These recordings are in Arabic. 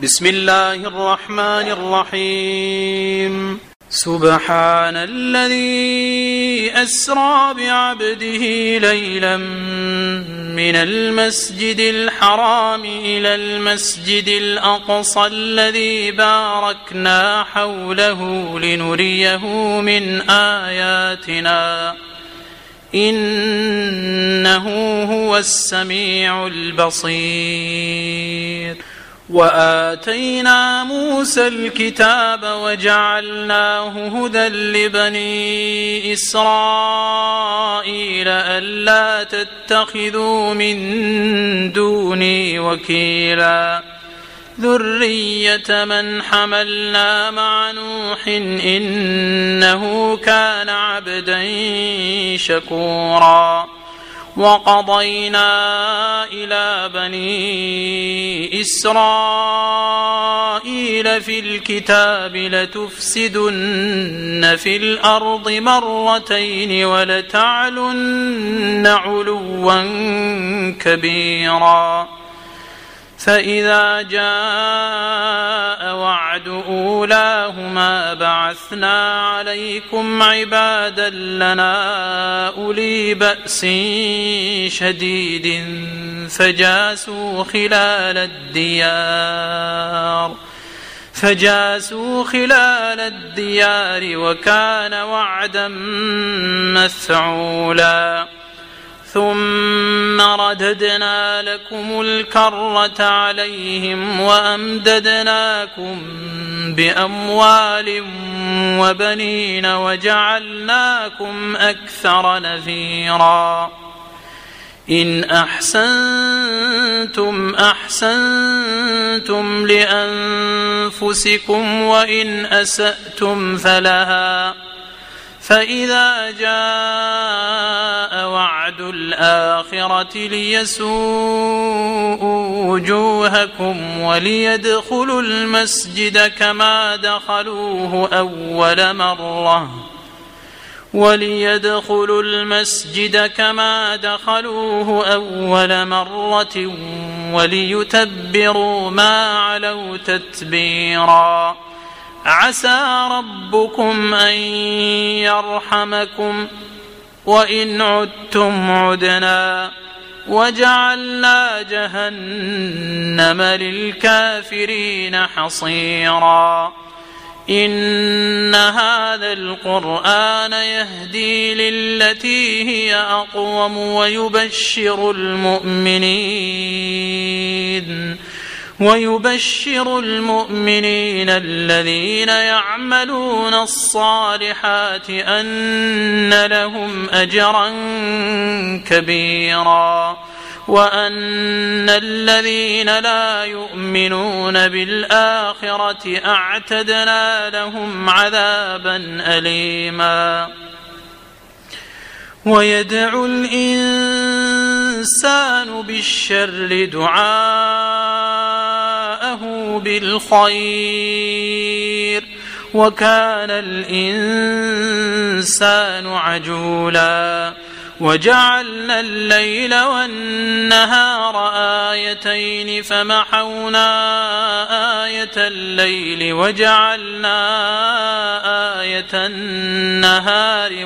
بسم الله الرحمن الرحيم. سبحان الذي أسرى بعبده ليلا من المسجد الحرام إلى المسجد الأقصى الذي باركنا حوله لنريه من آياتنا إنه هو السميع البصير. وآتينا موسى الكتاب وجعلناه هدى لبني إسرائيل ألا تتخذوا من دوني وكيلا ذرية من حملنا مع نوح إنه كان عبدا شكورا. وقضينا إلى بني إسرائيل في الكتاب لتفسدن في الأرض مرتين ولتعلن علوا كبيرا. فإذا جاء وعد أولاهما بعثنا عليكم عبادا لنا أولي بأس شديد فجاسوا خلال الديار وكان وعدا مفعولا. ثم رددنا لكم الكرة عليهم وأمددناكم بأموال وبنين وجعلناكم أكثر نفيرا. إن أحسنتم أحسنتم لأنفسكم وإن أسأتم فلها. فإذا جاء وعد الآخرة ليسوءوا وجوهكم وليدخلوا المسجد كما دخلوه أول مرة وليتبروا ما علوا تتبيرا. عسى ربكم أن يرحمكم وإن عدتم عدنا وجعلنا جهنم للكافرين حصيرا. إن هذا القرآن يهدي للتي هي أقوم ويبشر المؤمنين الذين يعملون الصالحات أن لهم أجرا كبيرا وأن الذين لا يؤمنون بالآخرة أعتدنا لهم عذابا أليما. ويدعو الإنسان بالشر دعاءه بالخير وكان الإنسان عجولا. وجعلنا الليل والنهار آيتين فمحونا آية الليل وجعلنا آية النهار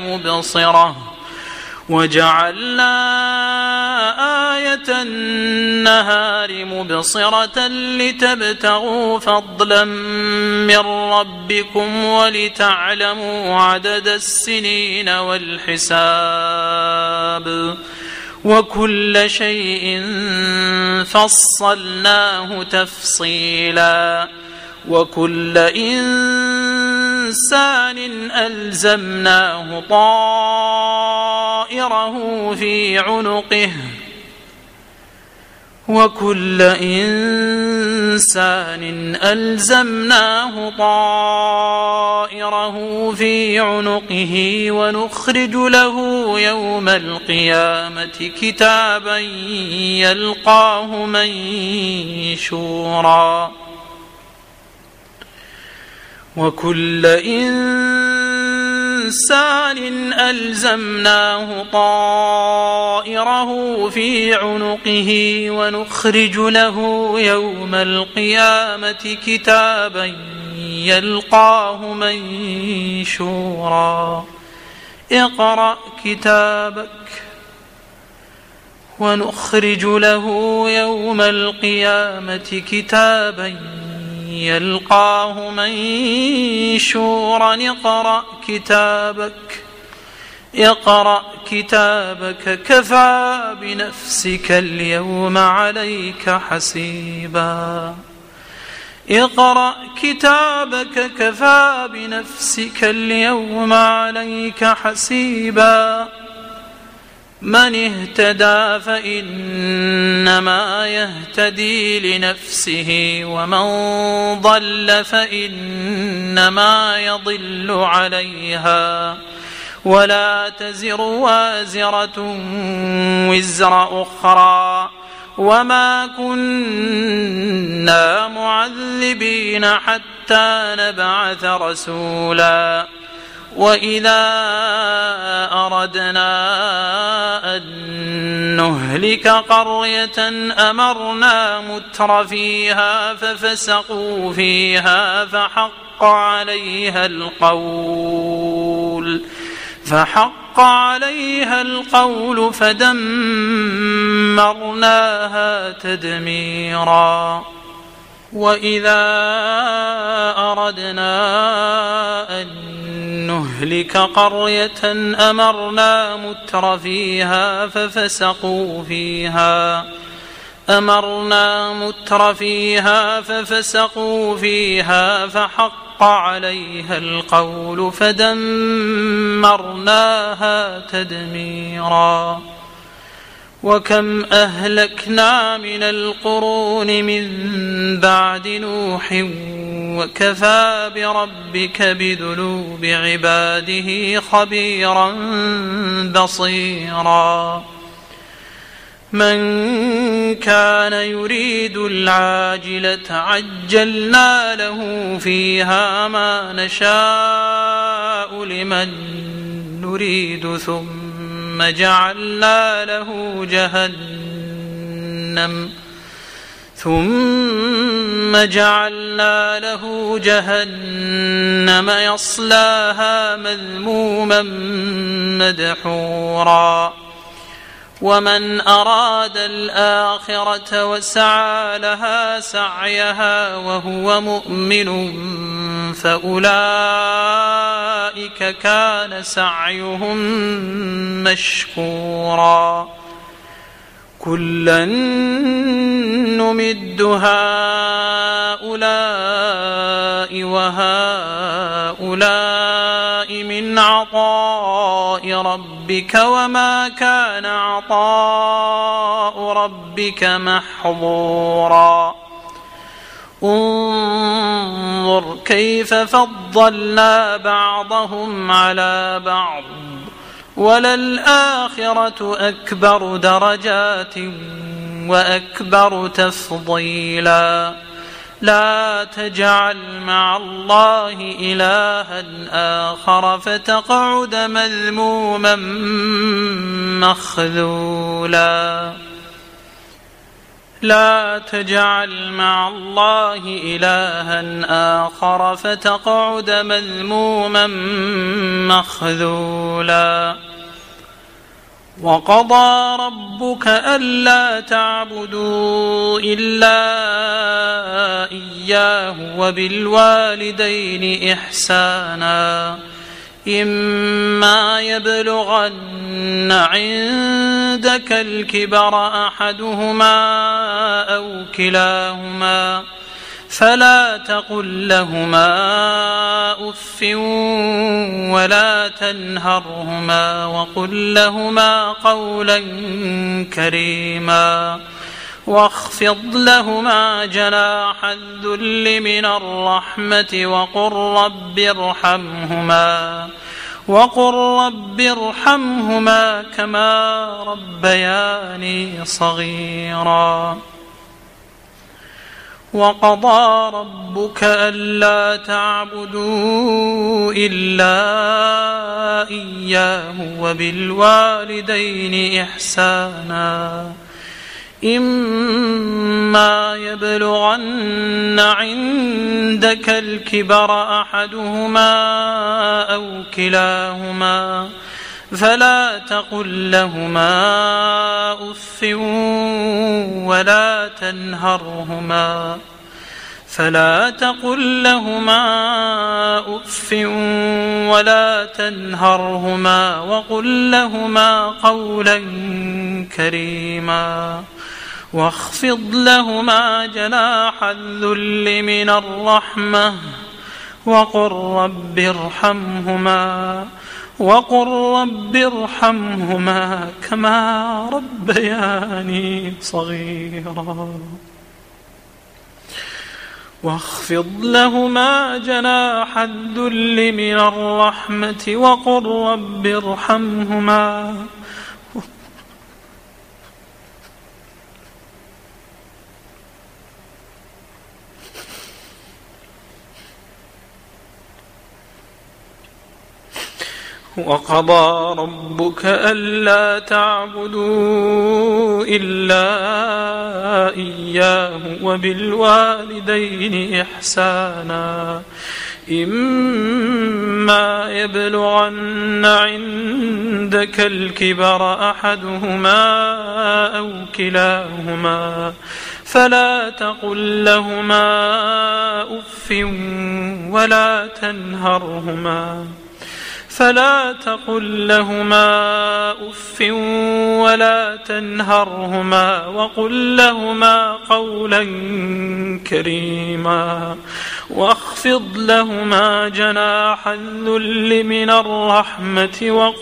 مبصرة لتبتغوا فضلا من ربكم ولتعلموا عدد السنين والحساب وكل شيء فصلناه تفصيلا. وكل إنسان ألزمناه طائره في عنقه ونخرج له يوم القيامة كتابا يلقاه منشورا. وكل إنسان إنسان ألزمناه طائره في عنقه ونخرج له يوم القيامة كتابا يلقاه منشورا اقرأ كتابك ونخرج له يوم القيامة كتابا يلقاه منشورا اقرأ كتابك كفى بنفسك اليوم عليك حسيبا اقرأ كتابك كفى بنفسك اليوم عليك حسيبا من اهتدى فإنما يهتدي لنفسه ومن ضل فإنما يضل عليها ولا تزر وازرة وزر أخرى وما كنا معذبين حتى نبعث رسولا وإذا أردنا أن نهلك قرية أمرنا متر فيها ففسقوا فيها فحق عليها القول فدمرناها تدميرا وإذا أردنا أن نهلك قرية أمرنا متر فيها ففسقوا فيها فحق عليها القول فدمرناها تدميرا وكم أهلكنا من القرون من بعد نوح وكفى بربك بذنوب عباده خبيرا بصيرا من كان يريد العاجلة عجلنا له فيها ما نشاء لمن نريد ثم جعلنا له جهنم يصلاها مذموما مدحورا ومن أراد الآخرة وسعى لها سعيها وهو مؤمن فأولئك كان سعيهم مشكورا كلا نمد هؤلاء وهؤلاء من عطاء ربك وما كان عطاء ربك محظورا انظر كيف فضلنا بعضهم على بعض وللآخرة أكبر درجات وأكبر تفضيلا لا تجعل مع الله إلها آخر فتقعد مذموما مخذولا لا تجعل مع الله إلها آخر فتقعد مذموما مخذولا وقضى ربك ألا تعبدوا إلا إياه وبالوالدين إحسانا إما يبلغن عندك الكبر أحدهما أو كلاهما فلا تقل لهما أف ولا تنهرهما وقل لهما قولا كريما واخفض لهما جناح الذل من الرحمة وقل رب ارحمهما كما ربياني صغيرا وقضى ربك ألا تعبدوا إلا إياه وبالوالدين إحسانا إما يبلغن عندك الكبر أحدهما أو كلاهما فلا تقل لهما أف ولا تنهرهما وقل لهما قولا كريما واخفض لهما جناح الذل من الرحمة وقل رب ارحمهما كما ربياني صغيرا واخفض لهما جناح الذل من الرحمة وقل رب ارحمهما وقضى ربك ألا تعبدوا إلا إياه وبالوالدين إحسانا إما يبلغن عندك الكبر أحدهما أو كلاهما فلا تقل لهما أف ولا تنهرهما وقل لهما قولا كريما واخفض لهما جناح الذل من الرحمة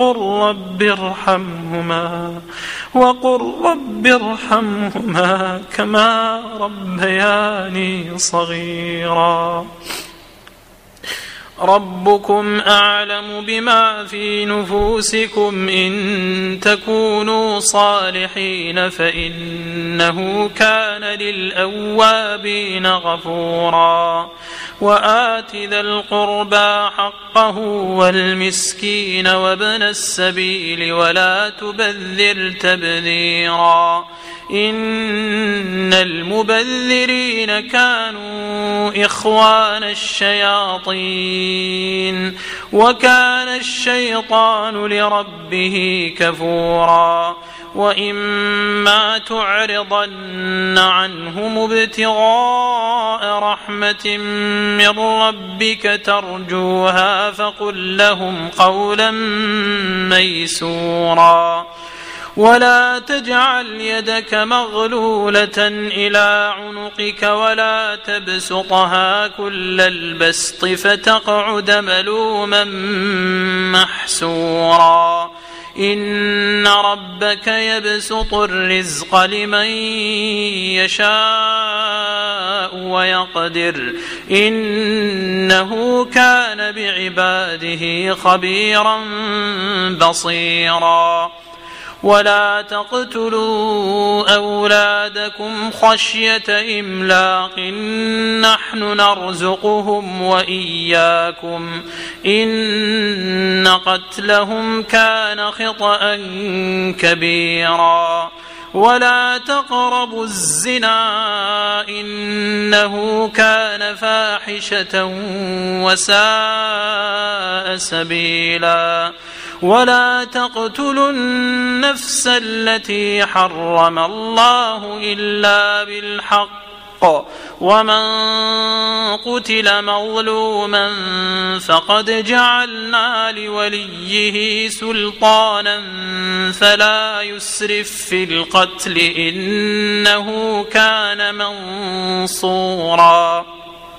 وقل رب ارحمهما كما ربياني صغيرا ربكم أعلم بما في نفوسكم إن تكونوا صالحين فإنه كان للأوابين غفورا وآت ذا القربى حقه والمسكين وابن السبيل ولا تبذر تبذيرا إن المبذرين كانوا إخوان الشياطين وكان الشيطان لربه كفورا وإما تعرضن عنهم ابتغاء رحمة من ربك ترجوها فقل لهم قولا ميسورا ولا تجعل يدك مغلولة إلى عنقك ولا تبسطها كل البسط فتقعد ملوما محسورا إن ربك يبسط الرزق لمن يشاء ويقدر إنه كان بعباده خبيرا بصيرا ولا تقتلوا أولادكم خشية إملاق نحن نرزقهم وإياكم إن قتلهم كان خطأ كبيرا ولا تقربوا الزنا إنه كان فاحشة وساء سبيلا ولا تقتلوا النفس التي حرم الله إلا بالحق ومن قتل مظلوما فقد جعلنا لوليه سلطانا فلا يسرف في القتل إنه كان منصورا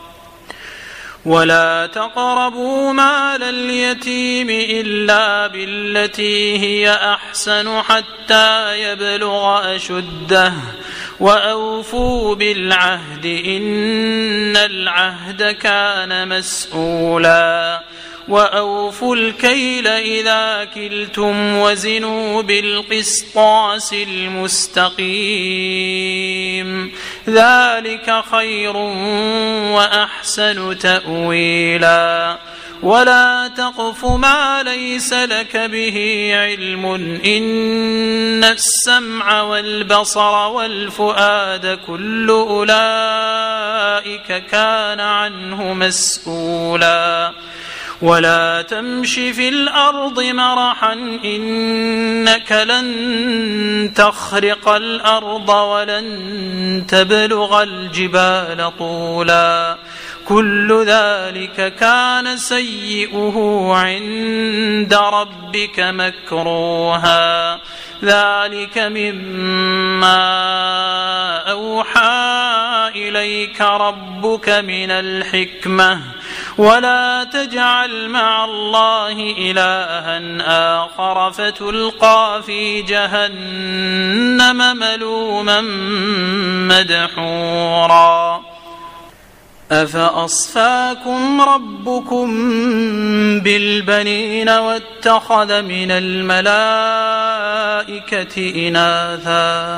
ولا تقربوا مال اليتيم إلا بالتي هي أحسن حتى يبلغ أشده وأوفوا بالعهد إن العهد كان مسؤولا وأوفوا الكيل إذا كلتم وزنوا بالقسطاس المستقيم ذلك خير وأحسن تأويلا ولا تقف ما ليس لك به علم إن السمع والبصر والفؤاد كل أولئك كان عنه مسؤولا ولا تمش في الأرض مرحا إنك لن تخرق الأرض ولن تبلغ الجبال طولا كل ذلك كان سيئه عند ربك مكروها ذلك مما أوحى إليك ربك من الحكمة ولا تجعل مع الله إلها آخر فتلقى في جهنم ملوما مدحورا أفأصفاكم ربكم بالبنين واتخذ من الملائكة إناثا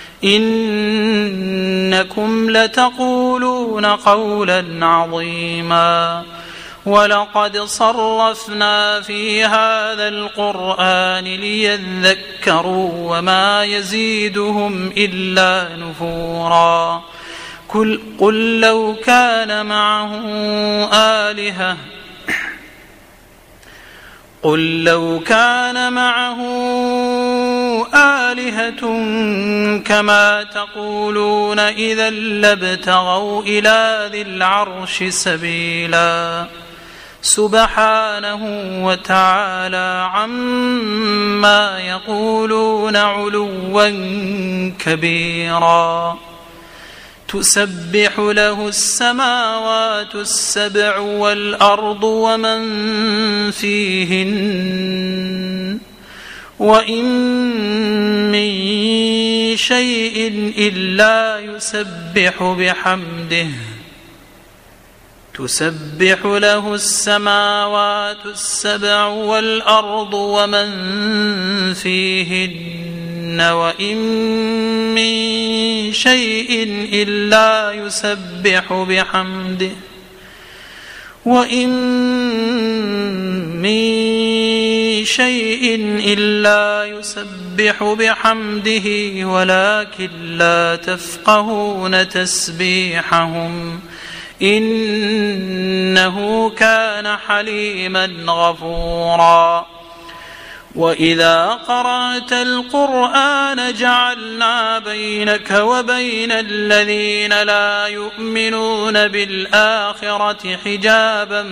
إنكم لتقولون قولا عظيما ولقد صرفنا في هذا القرآن ليذكروا وما يزيدهم إلا نفورا قل لو كان معه آلهة كما تقولون إذا لابتغوا إلى ذي العرش سبيلا سبحانه وتعالى عما يقولون علوا كبيرا تسبح له السماوات السبع والأرض ومن فيهن وإن من شيء إلا تسبح له السماوات السبع والأرض ومن فيهن وإن من شيء إلا يسبح بحمده ولكن لا تفقهون تسبيحهم إنه كان حليما غفورا وإذا قرأت القرآن جعلنا بينك وبين الذين لا يؤمنون بالآخرة حجابا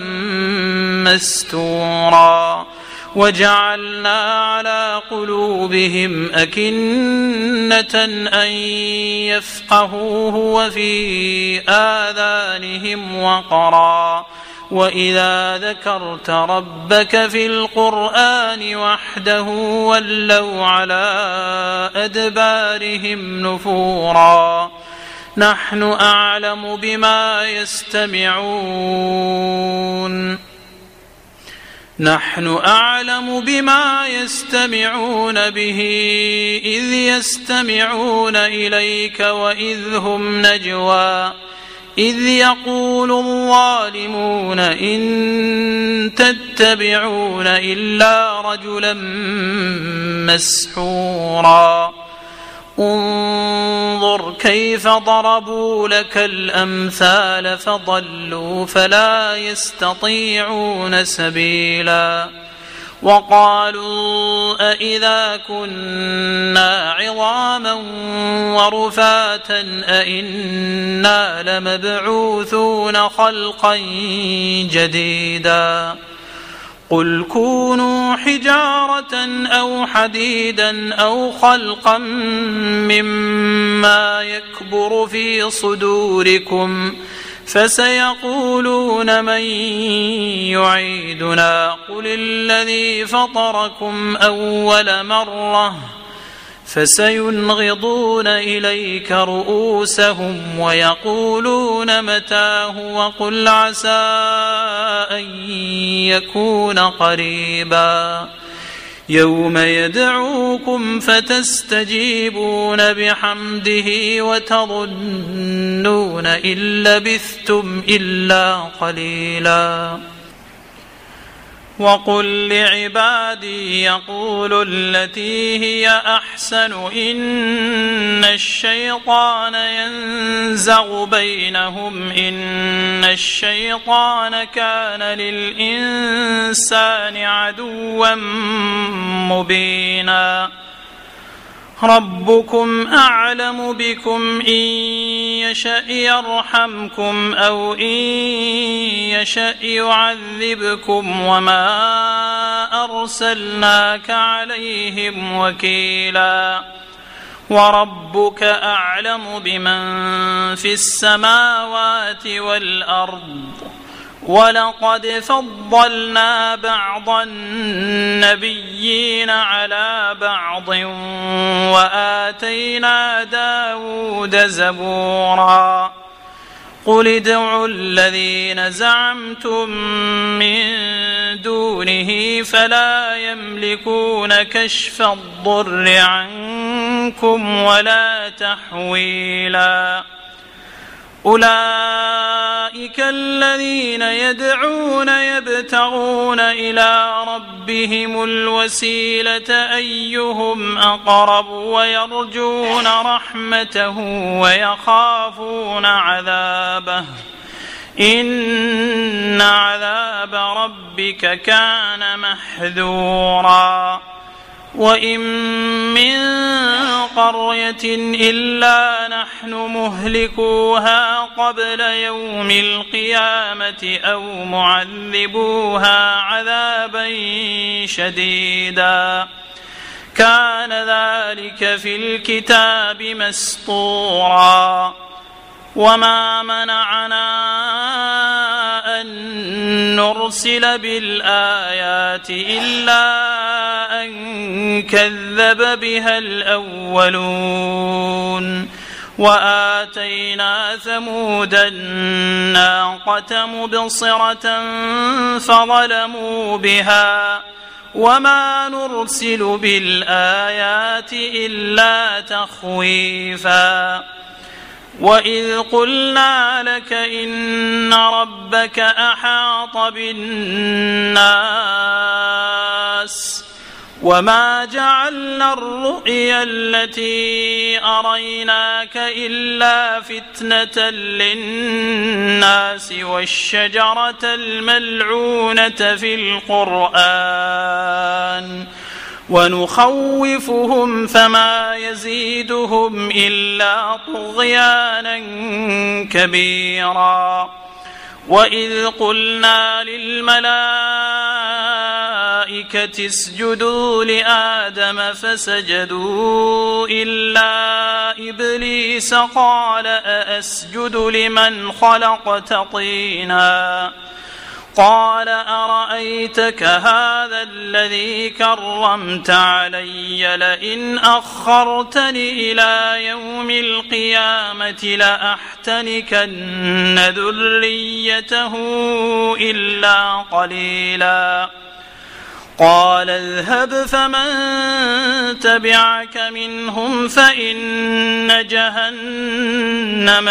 مستورا وجعلنا على قلوبهم أكنة أن يفقهوه وفي آذانهم وقرا وإذا ذكرت ربك في القرآن وحده ولوا على أدبارهم نفورا نحن أعلم بما يستمعون به إذ يستمعون إليك وإذ هم نجوى إذ يقول الظالمون إن تتبعون إلا رجلا مسحورا انظر كيف ضربوا لك الأمثال فضلوا فلا يستطيعون سبيلا وقالوا أإذا كنا عظاما ورفاتا أإنا لمبعوثون خلقا جديدا قل كونوا حجارة أو حديدا أو خلقا مما يكبر في صدوركم فسيقولون من يعيدنا قل الذي فطركم أول مرة فسينغضون إليك رؤوسهم ويقولون متاه وقل عسى أن يكون قريبا يوم يدعوكم فتستجيبون بحمده وتظنون إن لبثتم إلا قليلا وقل لعبادي يقولوا التي هي أحسن إن الشيطان ينزغ بينهم إن الشيطان كان للإنسان عدوا مبينا ربكم أعلم بكم إن يشأ يرحمكم أو إن يشأ يعذبكم وما أرسلناك عليهم وكيلا وربك أعلم بمن في السماوات والأرض ولقد فضلنا بعض النبيين على بعض وآتينا داود زبورا قل ادعوا الذين زعمتم من دونه فلا يملكون كشف الضر عنكم ولا تحويلا أولئك الذين يدعون يبتغون إلى ربهم الوسيلة أيهم أقرب ويرجون رحمته ويخافون عذابه إن عذاب ربك كان محذورا وإن من قرية إلا نحن مهلكوها قبل يوم القيامة أو معذبوها عذابا شديدا كان ذلك في الكتاب مسطورا وما منعنا أن نرسل بالآيات إلا أن كذب بها الأولون وآتينا ثمود الناقة مبصرة فظلموا بها وما نرسل بالآيات إلا تخويفا وإذ قلنا لك إن ربك أحاط بالناس وما جعلنا الرؤيا التي أريناك إلا فتنة للناس والشجرة الملعونة في القرآن ونخوفهم فما يزيدهم إلا طغيانا كبيرا وإذ قلنا للملائكة اسجدوا لآدم فسجدوا إلا إبليس قال أأسجد لمن خلقت طينا قال أرأيتك هذا الذي كرمت علي لئن أخرتني إلى يوم القيامة لأحتنكن ذريته إلا قليلا قال اذهب فمن تبعك منهم فإن جهنم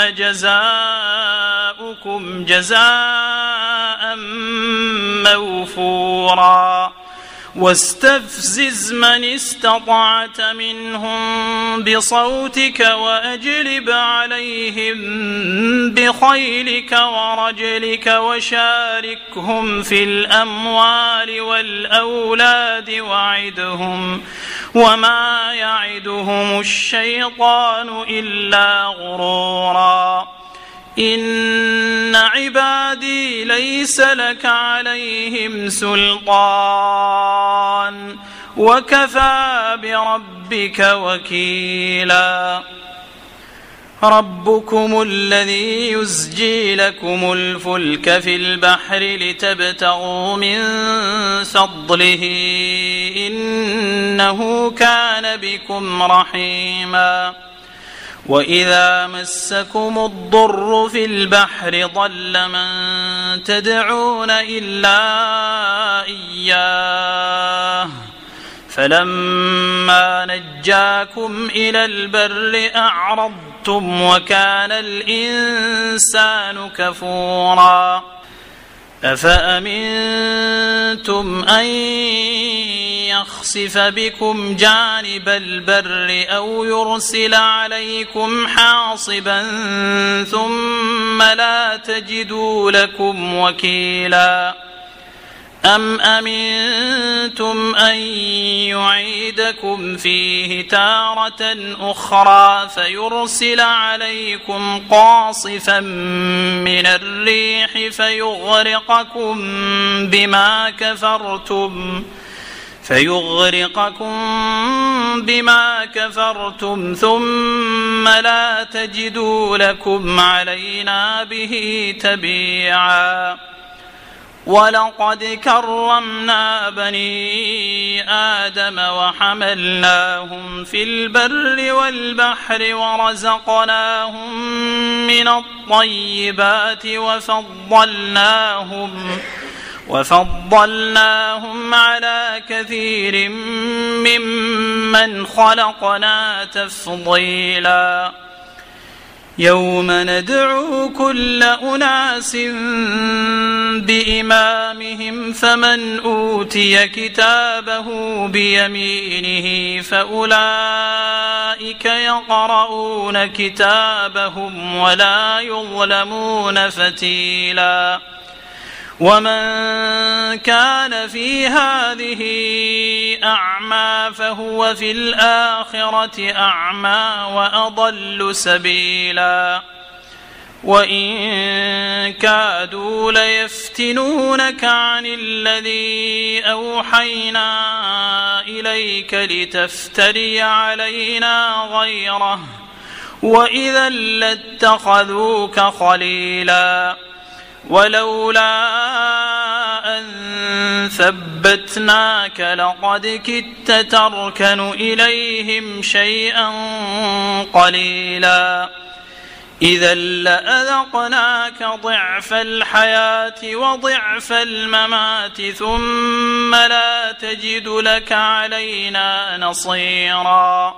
جزاؤكم جزاء موفورا واستفزز من استطعت منهم بصوتك وأجلب عليهم بخيلك ورجلك وشاركهم في الأموال والأولاد وعدهم وما يعدهم الشيطان إلا غرورا إن عبادي ليس لك عليهم سلطان وكفى بربك وكيلا ربكم الذي يزجي لكم الفلك في البحر لتبتغوا من فضله إنه كان بكم رحيما وإذا مسكم الضر في البحر ضل من تدعون إلا إياه فلما نجاكم إلى البر أعرضتم وكان الإنسان كفورا أفأمنتم أن يخسف بكم جانب البر أو يرسل عليكم حاصبا ثم لا تجدوا لكم وكيلا أم أمنتم أن يعيدكم فيه تارة أخرى فيرسل عليكم قاصفا من الريح فيغرقكم بما كفرتم ثم لا تجدوا لكم علينا به تبيعا ولقد كرمنا بني آدم وحملناهم في البر والبحر ورزقناهم من الطيبات وفضلناهم على كثير ممن خلقنا تفضيلا يوم ندعو كل أناس بإمامهم فمن أوتي كتابه بيمينه فأولئك يقرؤون كتابهم ولا يظلمون فتيلا ومن كان في هذه أعمى فهو في الآخرة أعمى وأضل سبيلا وإن كادوا ليفتنونك عن الذي أوحينا إليك لتفتري علينا غيره وإذا لاتخذوك خليلا ولولا أن ثبتناك لقد كدت تركن إليهم شيئا قليلا إذا لأذقناك ضعف الحياة وضعف الممات ثم لا تجد لك علينا نصيرا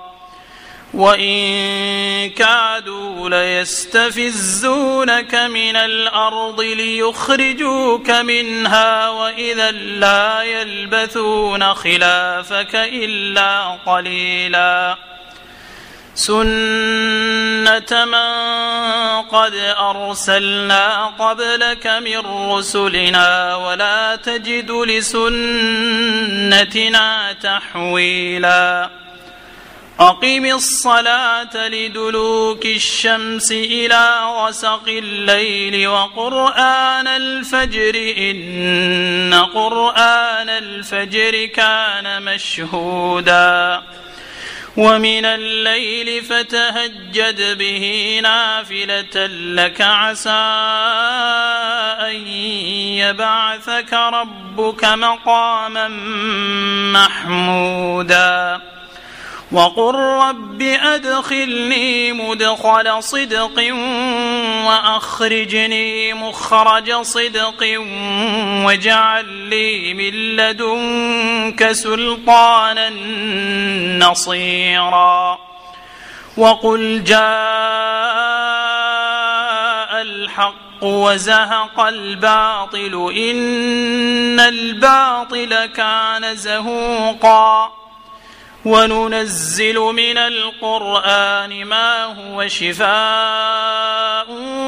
وإن كادوا ليستفزونك من الأرض ليخرجوك منها وإذا لا يلبثون خلافك إلا قليلا سنة من قد أرسلنا قبلك من رسلنا ولا تجد لسنتنا تحويلا أقم الصلاة لدلوك الشمس إلى غسق الليل وقرآن الفجر إن قرآن الفجر كان مشهودا ومن الليل فتهجد به نافلة لك عسى أن يبعثك ربك مقاما محمودا وقل رب أدخلني مدخل صدق وأخرجني مخرج صدق واجعل لي من لدنك سلطانا نصيرا وقل جاء الحق وزهق الباطل إن الباطل كان زهوقا وننزل من القرآن ما هو شفاء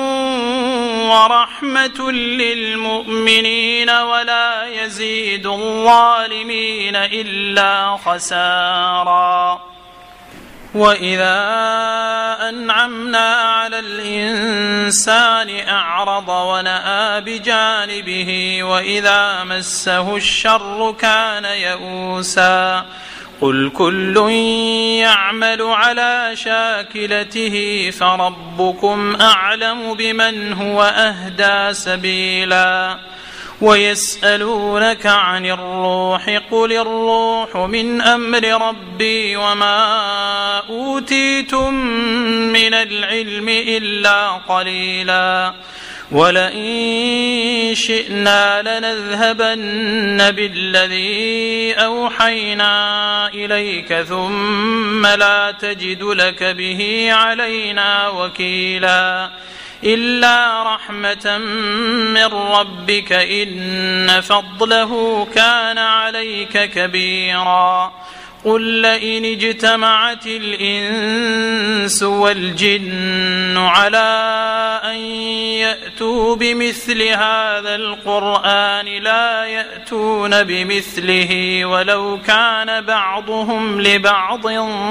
ورحمة للمؤمنين ولا يزيد الظالمين إلا خسارا وإذا أنعمنا على الإنسان أعرض ونأى بجانبه وإذا مسه الشر كان يئوسا قل كل يعمل على شاكلته فربكم أعلم بمن هو أهدى سبيلا ويسألونك عن الروح قل الروح من أمر ربي وما أوتيتم من العلم إلا قليلا ولئن شئنا لنذهبن بالذي أوحينا إليك ثم لا تجد لك به علينا وكيلا إلا رحمة من ربك إن فضله كان عليك كبيرا قل لئن اجتمعت الإنس والجن على أن يأتوا بمثل هذا القرآن لا يأتون بمثله ولو كان بعضهم لبعض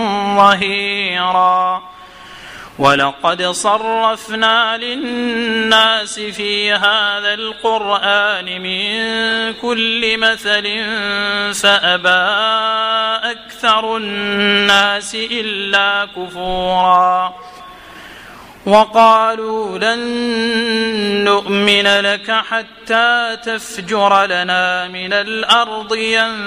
ظهيرا ولقد صرفنا للناس في هذا القرآن من كل مثل فأبى أكثر الناس إلا كفورا وقالوا لن نؤمن لك حتى تفجر لنا من الأرض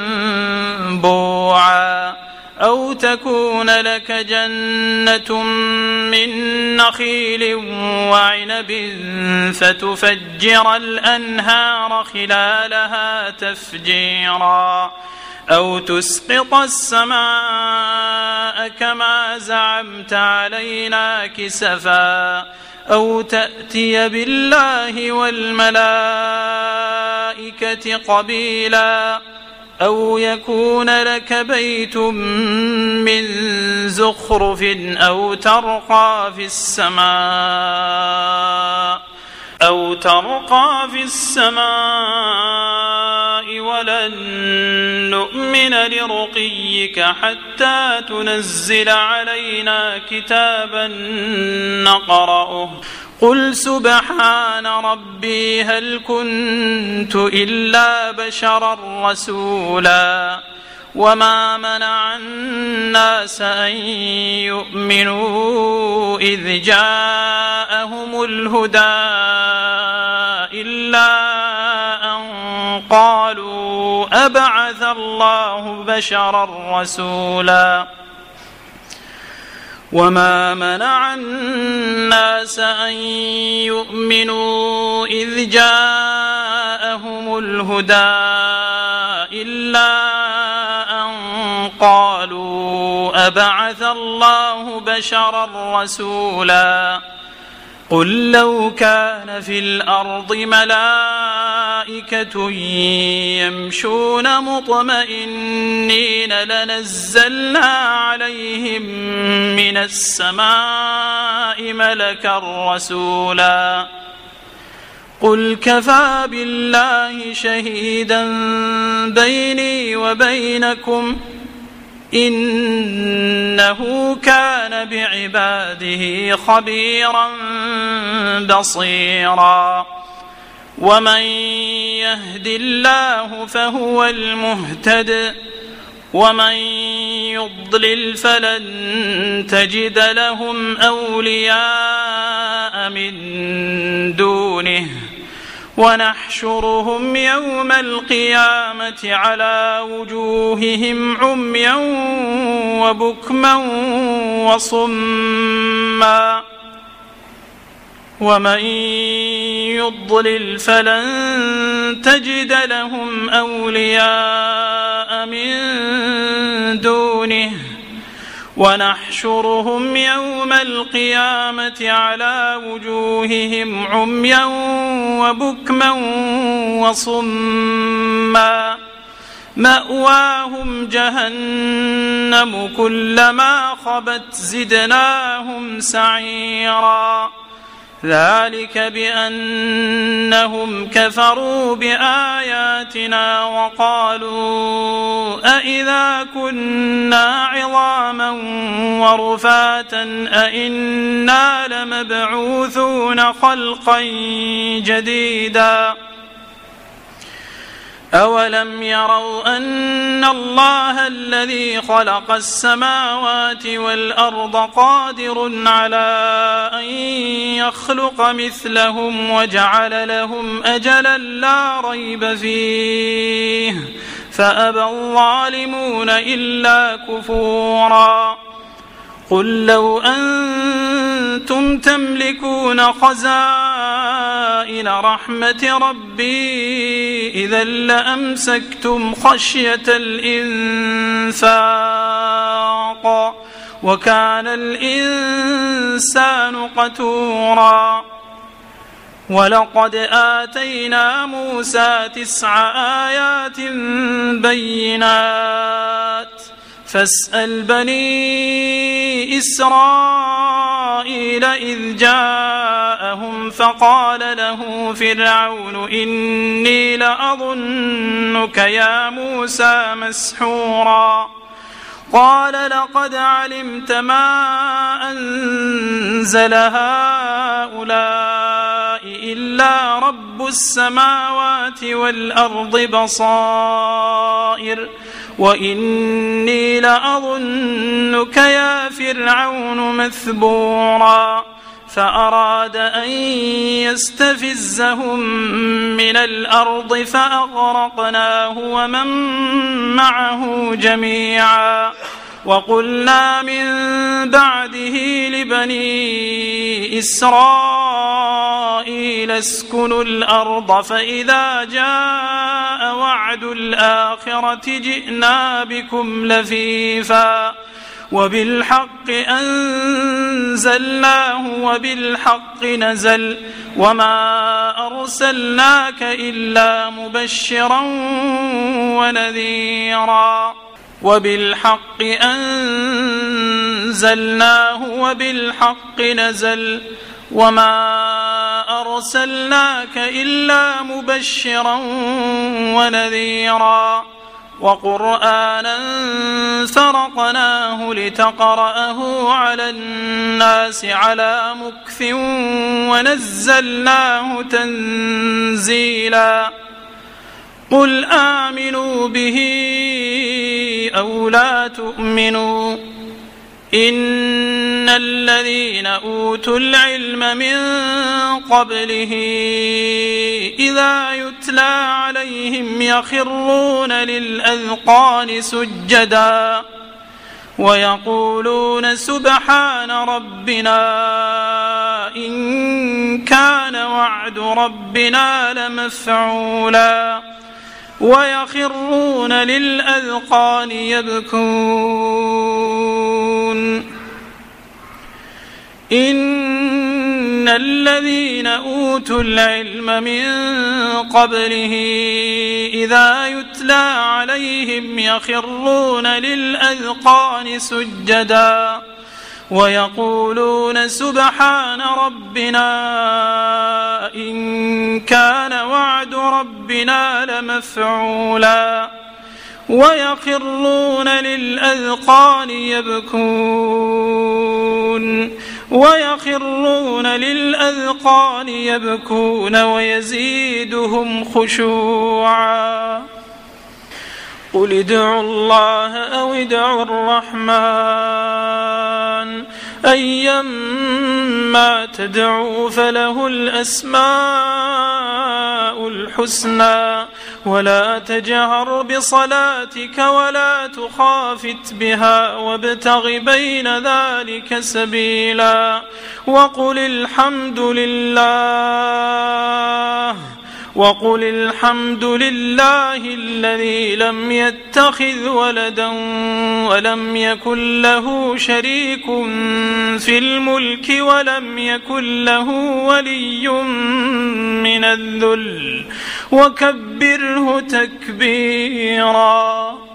ينبوعا أو تكون لك جنة من نخيل وعنب فتفجر الأنهار خلالها تفجيرا أو تسقط السماء كما زعمت علينا كسفا أو تأتي بالله والملائكة قبيلا أو يكون لك بيت من زخرف أو ترقى في السماء ولن نؤمن لرقيك حتى تنزل علينا كتابا نقرأه قل سبحان ربي هل كنت إلا بشرا رسولا وما منع الناس أن يؤمنوا إذ جاءهم الهدى إلا أن قالوا أبعث الله بشرا رسولا وما منع الناس أن يؤمنوا إذ جاءهم الهدى إلا أن قالوا أبعث الله بشرا رسولا قل لو كان في الأرض ملائكة يمشون مطمئنين لنزلنا عليهم من السماء ملكا رسولا قل كفى بالله شهيدا بيني وبينكم إنه كان بعباده خبيرا بصيرا ومن يهد الله فهو المهتد ومن يضلل فلن تجد لهم أولياء من دونه ونحشرهم يوم القيامة على وجوههم عميا وبكما وصما ومن يضلل فلن تجد لهم أولياء من دونه ونحشرهم يوم القيامة على وجوههم عميا وبكما وصما مأواهم جهنم كلما خبت زدناهم سعيرا ذلك بأنهم كفروا بآياتنا وقالوا أإذا كنا عظاما ورفاتا أإنا لمبعوثون خلقا جديدا أولم يروا أن الله الذي خلق السماوات والأرض قادر على أن يخلق مثلهم وجعل لهم أجلا لا ريب فيه فأبى الظالمون إلا كفورا قل لو أنتم تملكون خزائن رحمة ربي إذا لأمسكتم خشية الإنفاق وكان الإنسان قتورا ولقد آتينا موسى 9 آيات بينات فاسأل بني إسرائيل إذ جاءهم فقال له فرعون إني لأظنك يا موسى مسحورا قال لقد علمت ما أنزل هؤلاء إلا رب السماوات والأرض بصائر وإني لأظنك يا فرعون مثبورا فأراد أن يستفزهم من الأرض فأغرقناه ومن معه جميعا وقلنا من بعده لبني إسرائيل اسكنوا الأرض فإذا جاء وعد الآخرة جئنا بكم لفيفا وبالحق أنزلناه وبالحق نزل وما أرسلناك إلا مبشرا ونذيرا وبالحق أنزلناه وبالحق نزل وما أرسلناك إلا مبشرا ونذيرا وقرآنا فرقناه لتقرأه على الناس على مكث ونزلناه تنزيلا قل آمنوا به أو لا تؤمنوا إن الذين أوتوا العلم من قبله إذا يتلى عليهم يخرون للأذقان سجدا ويقولون سبحان ربنا إن كان وعد ربنا لمفعولا ويخرون للأذقان يبكون إن الذين أوتوا العلم من قبله إذا يتلى عليهم يخرون للأذقان سجدا ويقولون سبحان ربنا إن كان وعد ربنا لمفعولا ويخرون للأذقان يبكون ويزيدهم خشوعا قل ادعوا الله أو ادعوا الرحمن أيما تدعوا فله الأسماء الحسنى ولا تجهر بصلاتك ولا تخافت بها وابتغ بين ذلك سبيلا وقل الحمد لله الذي لم يتخذ ولدا ولم يكن له شريك في الملك ولم يكن له ولي من الذل وكبره تكبيرا